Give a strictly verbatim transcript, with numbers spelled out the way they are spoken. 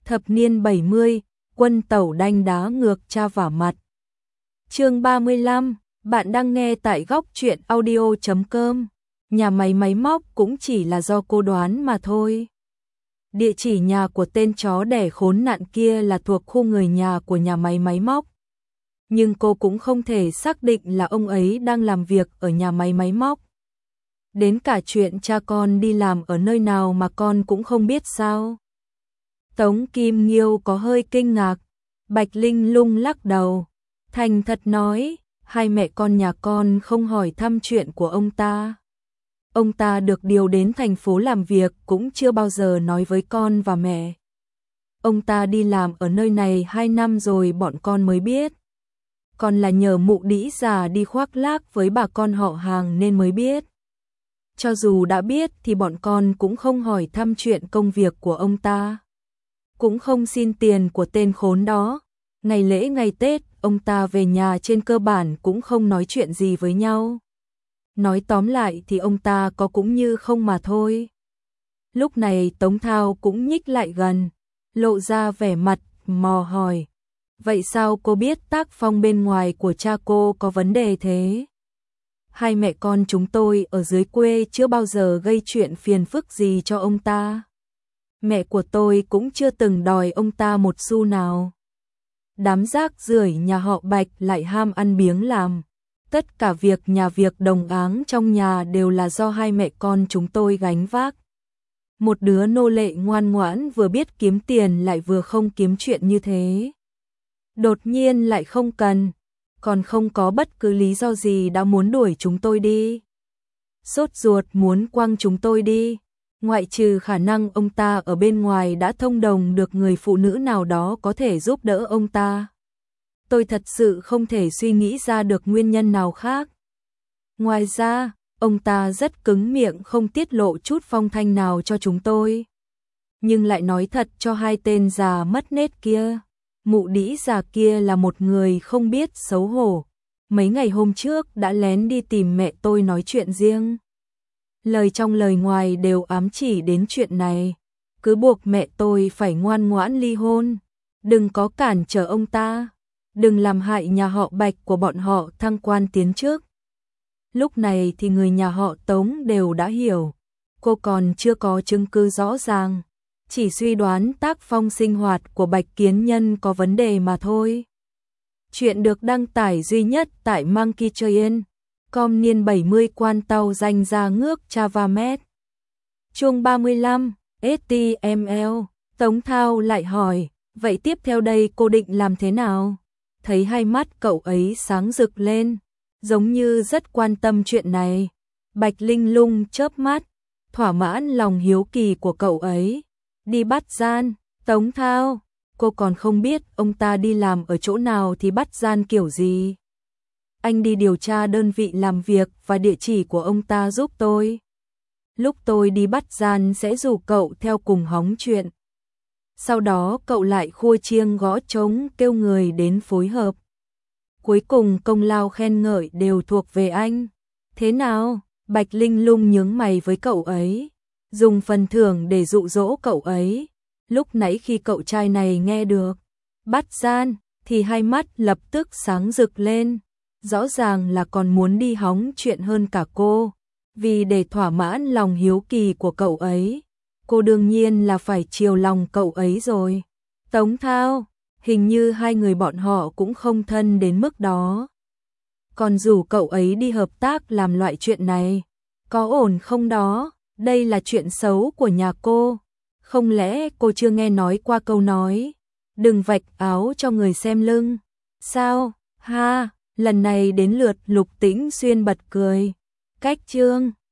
Thập niên bảy mươi, quân tẩu đanh đá ngược cha vả mặt. Chương ba mươi lăm, bạn đang nghe tại góc truyện audio chấm com. Nhà máy máy móc cũng chỉ là do cô đoán mà thôi. Địa chỉ nhà của tên chó đẻ khốn nạn kia là thuộc khu người nhà của nhà máy máy móc. Nhưng cô cũng không thể xác định là ông ấy đang làm việc ở nhà máy máy móc. Đến cả chuyện cha con đi làm ở nơi nào mà con cũng không biết sao? Tống Kim Nghiêu có hơi kinh ngạc. Bạch Linh Lung lắc đầu, thành thật nói, hai mẹ con nhà con không hỏi thăm chuyện của ông ta. Ông ta được điều đến thành phố làm việc cũng chưa bao giờ nói với con và mẹ. Ông ta đi làm ở nơi này hai năm rồi bọn con mới biết. Còn là nhờ mụ đĩ già đi khoác lác với bà con họ hàng nên mới biết. Cho dù đã biết thì bọn con cũng không hỏi thăm chuyện công việc của ông ta. Cũng không xin tiền của tên khốn đó. Ngày lễ ngày Tết, ông ta về nhà trên cơ bản cũng không nói chuyện gì với nhau. Nói tóm lại thì ông ta có cũng như không mà thôi. Lúc này Tống Thao cũng nhích lại gần, lộ ra vẻ mặt mò hỏi. Vậy sao cô biết tác phong bên ngoài của cha cô có vấn đề thế? Hai mẹ con chúng tôi ở dưới quê chưa bao giờ gây chuyện phiền phức gì cho ông ta. Mẹ của tôi cũng chưa từng đòi ông ta một xu nào. Đám rác rưởi nhà họ Bạch lại ham ăn biếng làm. Tất cả việc nhà việc đồng áng trong nhà đều là do hai mẹ con chúng tôi gánh vác. Một đứa nô lệ ngoan ngoãn vừa biết kiếm tiền lại vừa không kiếm chuyện như thế. Đột nhiên lại không cần, còn không có bất cứ lý do gì đã muốn đuổi chúng tôi đi. Sốt ruột muốn quăng chúng tôi đi, ngoại trừ khả năng ông ta ở bên ngoài đã thông đồng được người phụ nữ nào đó có thể giúp đỡ ông ta. Tôi thật sự không thể suy nghĩ ra được nguyên nhân nào khác. Ngoài ra, ông ta rất cứng miệng không tiết lộ chút phong thanh nào cho chúng tôi. Nhưng lại nói thật cho hai tên già mất nết kia. Mụ đĩ già kia là một người không biết xấu hổ. Mấy ngày hôm trước đã lén đi tìm mẹ tôi nói chuyện riêng. Lời trong lời ngoài đều ám chỉ đến chuyện này. Cứ buộc mẹ tôi phải ngoan ngoãn ly hôn. Đừng có cản trở ông ta. Đừng làm hại nhà họ Bạch của bọn họ thăng quan tiến chức. Lúc này thì người nhà họ Tống đều đã hiểu. Cô còn chưa có chứng cứ rõ ràng. Chỉ suy đoán tác phong sinh hoạt của Bạch Kiến Nhân có vấn đề mà thôi. Chuyện được đăng tải duy nhất tại Monkey Train. Com niên bảy mươi quan tàu danh ra ngước Chavamet. Chương ba mươi lăm, ét tê em lờ. Tống Thao lại hỏi, vậy tiếp theo đây cô định làm thế nào? Thấy hai mắt cậu ấy sáng rực lên, giống như rất quan tâm chuyện này. Bạch Linh Lung chớp mắt, thỏa mãn lòng hiếu kỳ của cậu ấy. Đi bắt gian, Tống Thao, cô còn không biết ông ta đi làm ở chỗ nào thì bắt gian kiểu gì. Anh đi điều tra đơn vị làm việc và địa chỉ của ông ta giúp tôi. Lúc tôi đi bắt gian sẽ rủ cậu theo cùng hóng chuyện. Sau đó cậu lại khua chiêng gõ trống kêu người đến phối hợp. Cuối cùng công lao khen ngợi đều thuộc về anh. Thế nào? Bạch Linh Lung nhướng mày với cậu ấy. Dùng phần thưởng để dụ dỗ cậu ấy. Lúc nãy khi cậu trai này nghe được bắt gian thì hai mắt lập tức sáng rực lên. Rõ ràng là còn muốn đi hóng chuyện hơn cả cô. Vì để thỏa mãn lòng hiếu kỳ của cậu ấy, cô đương nhiên là phải chiều lòng cậu ấy rồi. Tống Thao, hình như hai người bọn họ cũng không thân đến mức đó. Còn rủ cậu ấy đi hợp tác làm loại chuyện này, có ổn không đó? Đây là chuyện xấu của nhà cô. Không lẽ cô chưa nghe nói qua câu nói, đừng vạch áo cho người xem lưng? Sao? Ha, lần này đến lượt Lục Tĩnh Xuyên bật cười. Cách chương